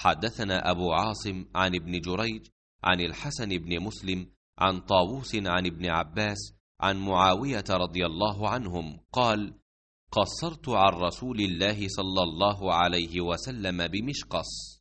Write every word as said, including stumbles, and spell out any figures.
حدثنا أبو عاصم عن ابن جريج عن الحسن بن مسلم عن طاووس عن ابن عباس عن معاوية رضي الله عنهم قال: قصرت عن رسول الله صلى الله عليه وسلم بمشقص.